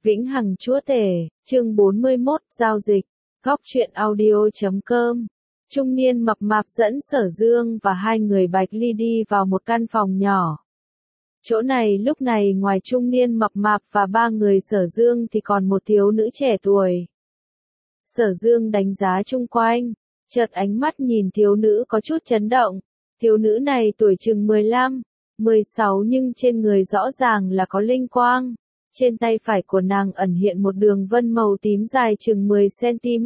Vĩnh Hằng Chúa Tể, chương 41, Giao dịch, góc truyện audio.com. Trung niên mập mạp dẫn Sở Dương và hai người Bạch Ly đi vào một căn phòng nhỏ. Chỗ này lúc này ngoài trung niên mập mạp và ba người Sở Dương thì còn một thiếu nữ trẻ tuổi. Sở Dương đánh giá chung quanh, chợt ánh mắt nhìn thiếu nữ có chút chấn động. Thiếu nữ này tuổi chừng 15, 16 nhưng trên người rõ ràng là có linh quang. Trên tay phải của nàng ẩn hiện một đường vân màu tím dài chừng 10 cm.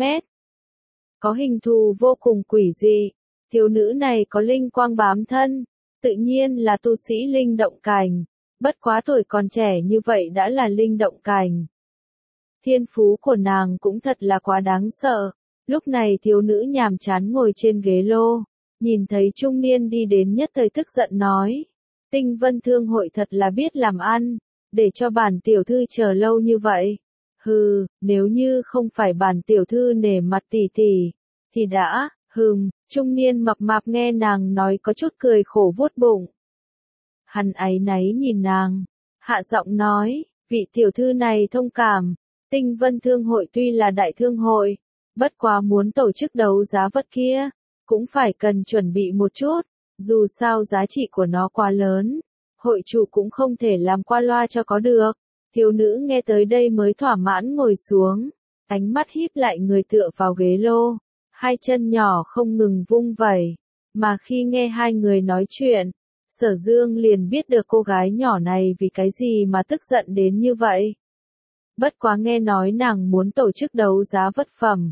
Có hình thù vô cùng quỷ dị. Thiếu nữ này có linh quang bám thân, tự nhiên là tu sĩ linh động cảnh. Bất quá tuổi còn trẻ như vậy đã là linh động cảnh. Thiên phú của nàng cũng thật là quá đáng sợ. Lúc này thiếu nữ nhàm chán ngồi trên ghế lô, nhìn thấy trung niên đi đến nhất thời tức giận nói. Tinh Vân Thương hội thật là biết làm ăn, để cho bản tiểu thư chờ lâu như vậy. Hừ, nếu như không phải bản tiểu thư nể mặt tỷ tỷ, thì đã, trung niên mập mạp nghe nàng nói có chút cười khổ vuốt bụng. Hắn áy náy nhìn nàng, hạ giọng nói, vị tiểu thư này thông cảm, Tinh Vân Thương hội tuy là đại thương hội, bất quá muốn tổ chức đấu giá vật kia, cũng phải cần chuẩn bị một chút, dù sao giá trị của nó quá lớn, hội chủ cũng không thể làm qua loa cho có được. Thiếu nữ nghe tới đây mới thỏa mãn ngồi xuống, ánh mắt híp lại người tựa vào ghế lô, hai chân nhỏ không ngừng vung vẩy, mà khi nghe hai người nói chuyện, Sở Dương liền biết được cô gái nhỏ này vì cái gì mà tức giận đến như vậy. Bất quá nghe nói nàng muốn tổ chức đấu giá vật phẩm.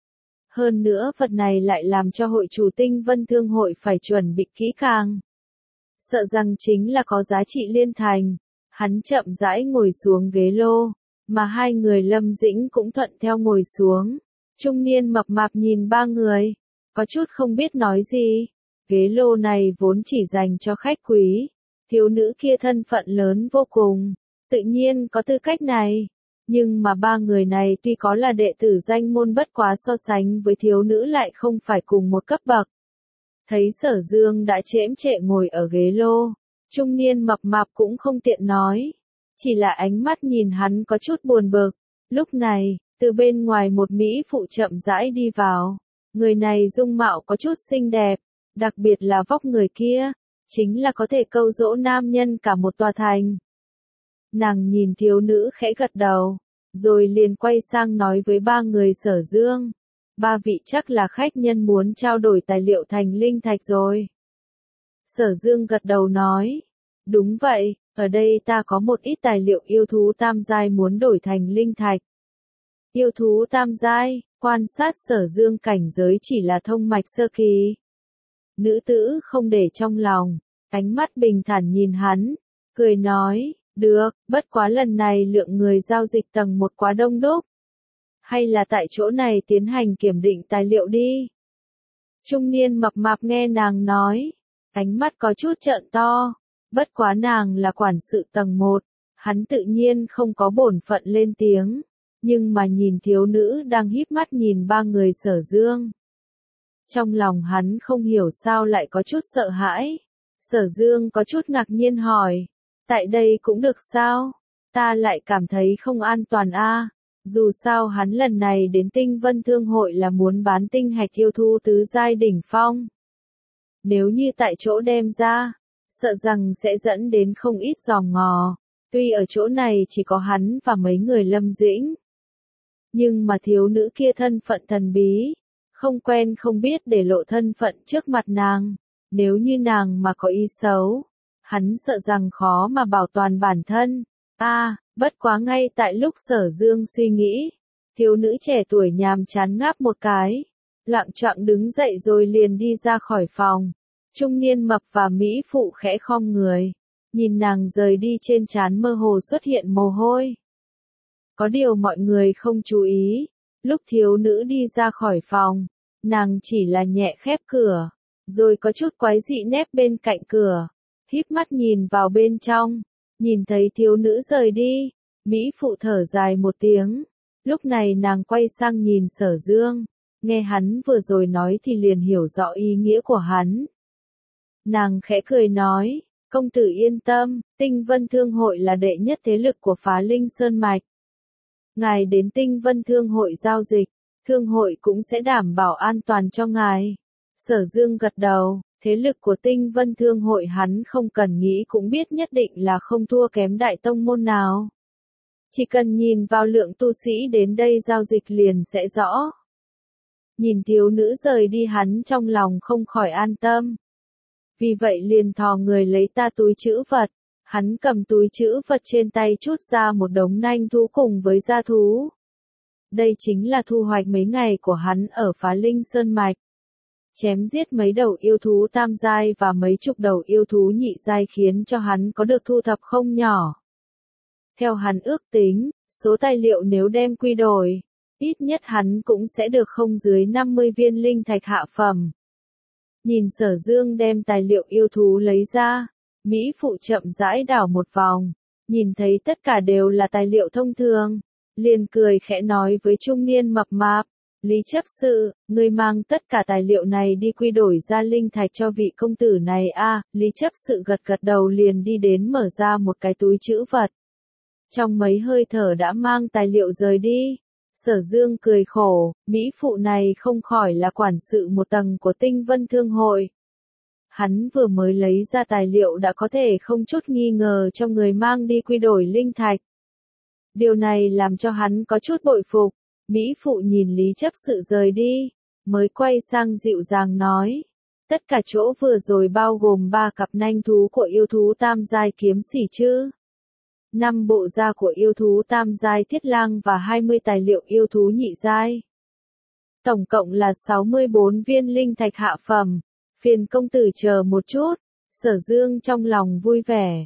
Hơn nữa vật này lại làm cho hội chủ Tinh Vân Thương hội phải chuẩn bị kỹ càng. Sợ rằng chính là có giá trị liên thành. Hắn chậm rãi ngồi xuống ghế lô, mà hai người Lâm Dĩnh cũng thuận theo ngồi xuống. Trung niên mập mạp nhìn ba người, có chút không biết nói gì. Ghế lô này vốn chỉ dành cho khách quý. Thiếu nữ kia thân phận lớn vô cùng, tự nhiên có tư cách này. Nhưng mà ba người này tuy có là đệ tử danh môn bất quá so sánh với thiếu nữ lại không phải cùng một cấp bậc. Thấy Sở Dương đã chễm chệ ngồi ở ghế lô, trung niên mập mạp cũng không tiện nói, chỉ là ánh mắt nhìn hắn có chút buồn bực. Lúc này, từ bên ngoài một mỹ phụ chậm rãi đi vào, người này dung mạo có chút xinh đẹp, đặc biệt là vóc người kia, chính là có thể câu dỗ nam nhân cả một tòa thành. Nàng nhìn thiếu nữ khẽ gật đầu, rồi liền quay sang nói với ba người Sở Dương. Ba vị chắc là khách nhân muốn trao đổi tài liệu thành linh thạch rồi. Sở Dương gật đầu nói. Đúng vậy, ở đây ta có một ít tài liệu yêu thú tam giai muốn đổi thành linh thạch. Yêu thú tam giai, quan sát Sở Dương cảnh giới chỉ là thông mạch sơ kỳ. Nữ tử không để trong lòng, ánh mắt bình thản nhìn hắn, cười nói, được, bất quá lần này lượng người giao dịch tầng 1 quá đông đúc. Hay là tại chỗ này tiến hành kiểm định tài liệu đi. Trung niên mập mạp nghe nàng nói, ánh mắt có chút trợn to, bất quá nàng là quản sự tầng 1, hắn tự nhiên không có bổn phận lên tiếng, nhưng mà nhìn thiếu nữ đang híp mắt nhìn ba người Sở Dương. Trong lòng hắn không hiểu sao lại có chút sợ hãi. Sở Dương có chút ngạc nhiên hỏi, tại đây cũng được sao? Ta lại cảm thấy không an toàn a. Dù sao hắn lần này đến Tinh Vân Thương hội là muốn bán tinh hạch yêu thú tứ giai đỉnh phong. Nếu như tại chỗ đem ra, sợ rằng sẽ dẫn đến không ít giòm ngò. Tuy ở chỗ này chỉ có hắn và mấy người Lâm Dĩnh. Nhưng mà thiếu nữ kia thân phận thần bí, không quen không biết để lộ thân phận trước mặt nàng. Nếu như nàng mà có ý xấu, hắn sợ rằng khó mà bảo toàn bản thân. Bất quá ngay tại lúc Sở Dương suy nghĩ, thiếu nữ trẻ tuổi nhàm chán ngáp một cái, loạng choạng đứng dậy rồi liền đi ra khỏi phòng. Trung niên mập và mỹ phụ khẽ khom người, nhìn nàng rời đi trên trán mơ hồ xuất hiện mồ hôi. Có điều mọi người không chú ý, lúc thiếu nữ đi ra khỏi phòng, nàng chỉ là nhẹ khép cửa, rồi có chút quái dị nép bên cạnh cửa, híp mắt nhìn vào bên trong. Nhìn thấy thiếu nữ rời đi, mỹ phụ thở dài một tiếng. Lúc này nàng quay sang nhìn Sở Dương, nghe hắn vừa rồi nói thì liền hiểu rõ ý nghĩa của hắn. Nàng khẽ cười nói, công tử yên tâm, Tinh Vân Thương hội là đệ nhất thế lực của Phá Linh Sơn Mạch. ngài đến Tinh Vân Thương hội giao dịch, thương hội cũng sẽ đảm bảo an toàn cho ngài. Sở Dương gật đầu, thế lực của Tinh Vân Thương hội hắn không cần nghĩ cũng biết nhất định là không thua kém đại tông môn nào. Chỉ cần nhìn vào lượng tu sĩ đến đây giao dịch liền sẽ rõ. Nhìn thiếu nữ rời đi hắn trong lòng không khỏi an tâm. Vì vậy liền thò người lấy ta túi trữ vật. Hắn cầm túi trữ vật trên tay chút ra một đống nanh thú cùng với gia thú. Đây chính là thu hoạch mấy ngày của hắn ở Phá Linh Sơn Mạch. Chém giết mấy đầu yêu thú tam giai và mấy chục đầu yêu thú nhị giai khiến cho hắn có được thu thập không nhỏ. Theo hắn ước tính, số tài liệu nếu đem quy đổi, ít nhất hắn cũng sẽ được không dưới 50 viên linh thạch hạ phẩm. Nhìn Sở Dương đem tài liệu yêu thú lấy ra, Mỹ phụ chậm rãi đảo một vòng, nhìn thấy tất cả đều là tài liệu thông thường, liền cười khẽ nói với trung niên mập mạp, Lý chấp sự, ngươi mang tất cả tài liệu này đi quy đổi ra linh thạch cho vị công tử này a. Lý chấp sự gật gật đầu liền đi đến mở ra một cái túi trữ vật. Trong mấy hơi thở đã mang tài liệu rời đi. Sở Dương cười khổ, Mỹ phụ này không khỏi là quản sự một tầng của Tinh Vân Thương hội. Hắn vừa mới lấy ra tài liệu đã có thể không chút nghi ngờ cho người mang đi quy đổi linh thạch. Điều này làm cho hắn có chút bội phục. Mỹ phụ nhìn Lý chấp sự rời đi, mới quay sang dịu dàng nói. Tất cả chỗ vừa rồi bao gồm 3 cặp nanh thú của yêu thú tam giai kiếm sỉ chứ. 5 bộ da của yêu thú tam giai thiết lang và 20 tài liệu yêu thú nhị giai. Tổng cộng là 64 viên linh thạch hạ phẩm. Phiền công tử chờ một chút. Sở Dương trong lòng vui vẻ.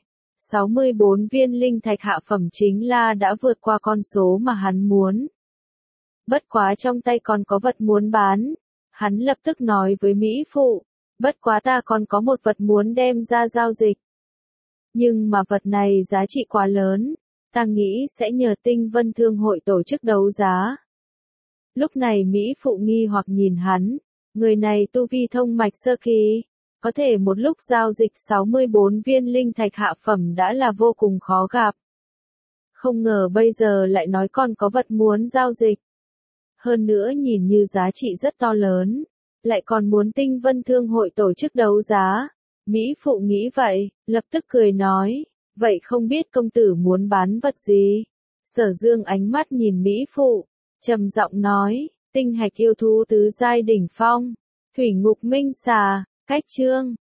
64 viên linh thạch hạ phẩm chính là đã vượt qua con số mà hắn muốn. Bất quá trong tay còn có vật muốn bán. Hắn lập tức nói với Mỹ phụ. Bất quá ta còn có một vật muốn đem ra giao dịch. Nhưng mà vật này giá trị quá lớn. Ta nghĩ sẽ nhờ Tinh Vân Thương hội tổ chức đấu giá. Lúc này Mỹ phụ nghi hoặc nhìn hắn. Người này tu vi thông mạch sơ kỳ. Có thể một lúc giao dịch 64 viên linh thạch hạ phẩm đã là vô cùng khó gặp. Không ngờ bây giờ lại nói còn có vật muốn giao dịch. Hơn nữa nhìn như giá trị rất to lớn. Lại còn muốn Tinh Vân Thương hội tổ chức đấu giá. Mỹ phụ nghĩ vậy, lập tức cười nói. Vậy không biết công tử muốn bán vật gì? Sở Dương ánh mắt nhìn Mỹ phụ. Trầm giọng nói. Tinh hạch yêu thú tứ giai đỉnh phong. Thủy ngục minh xà. Cách chương.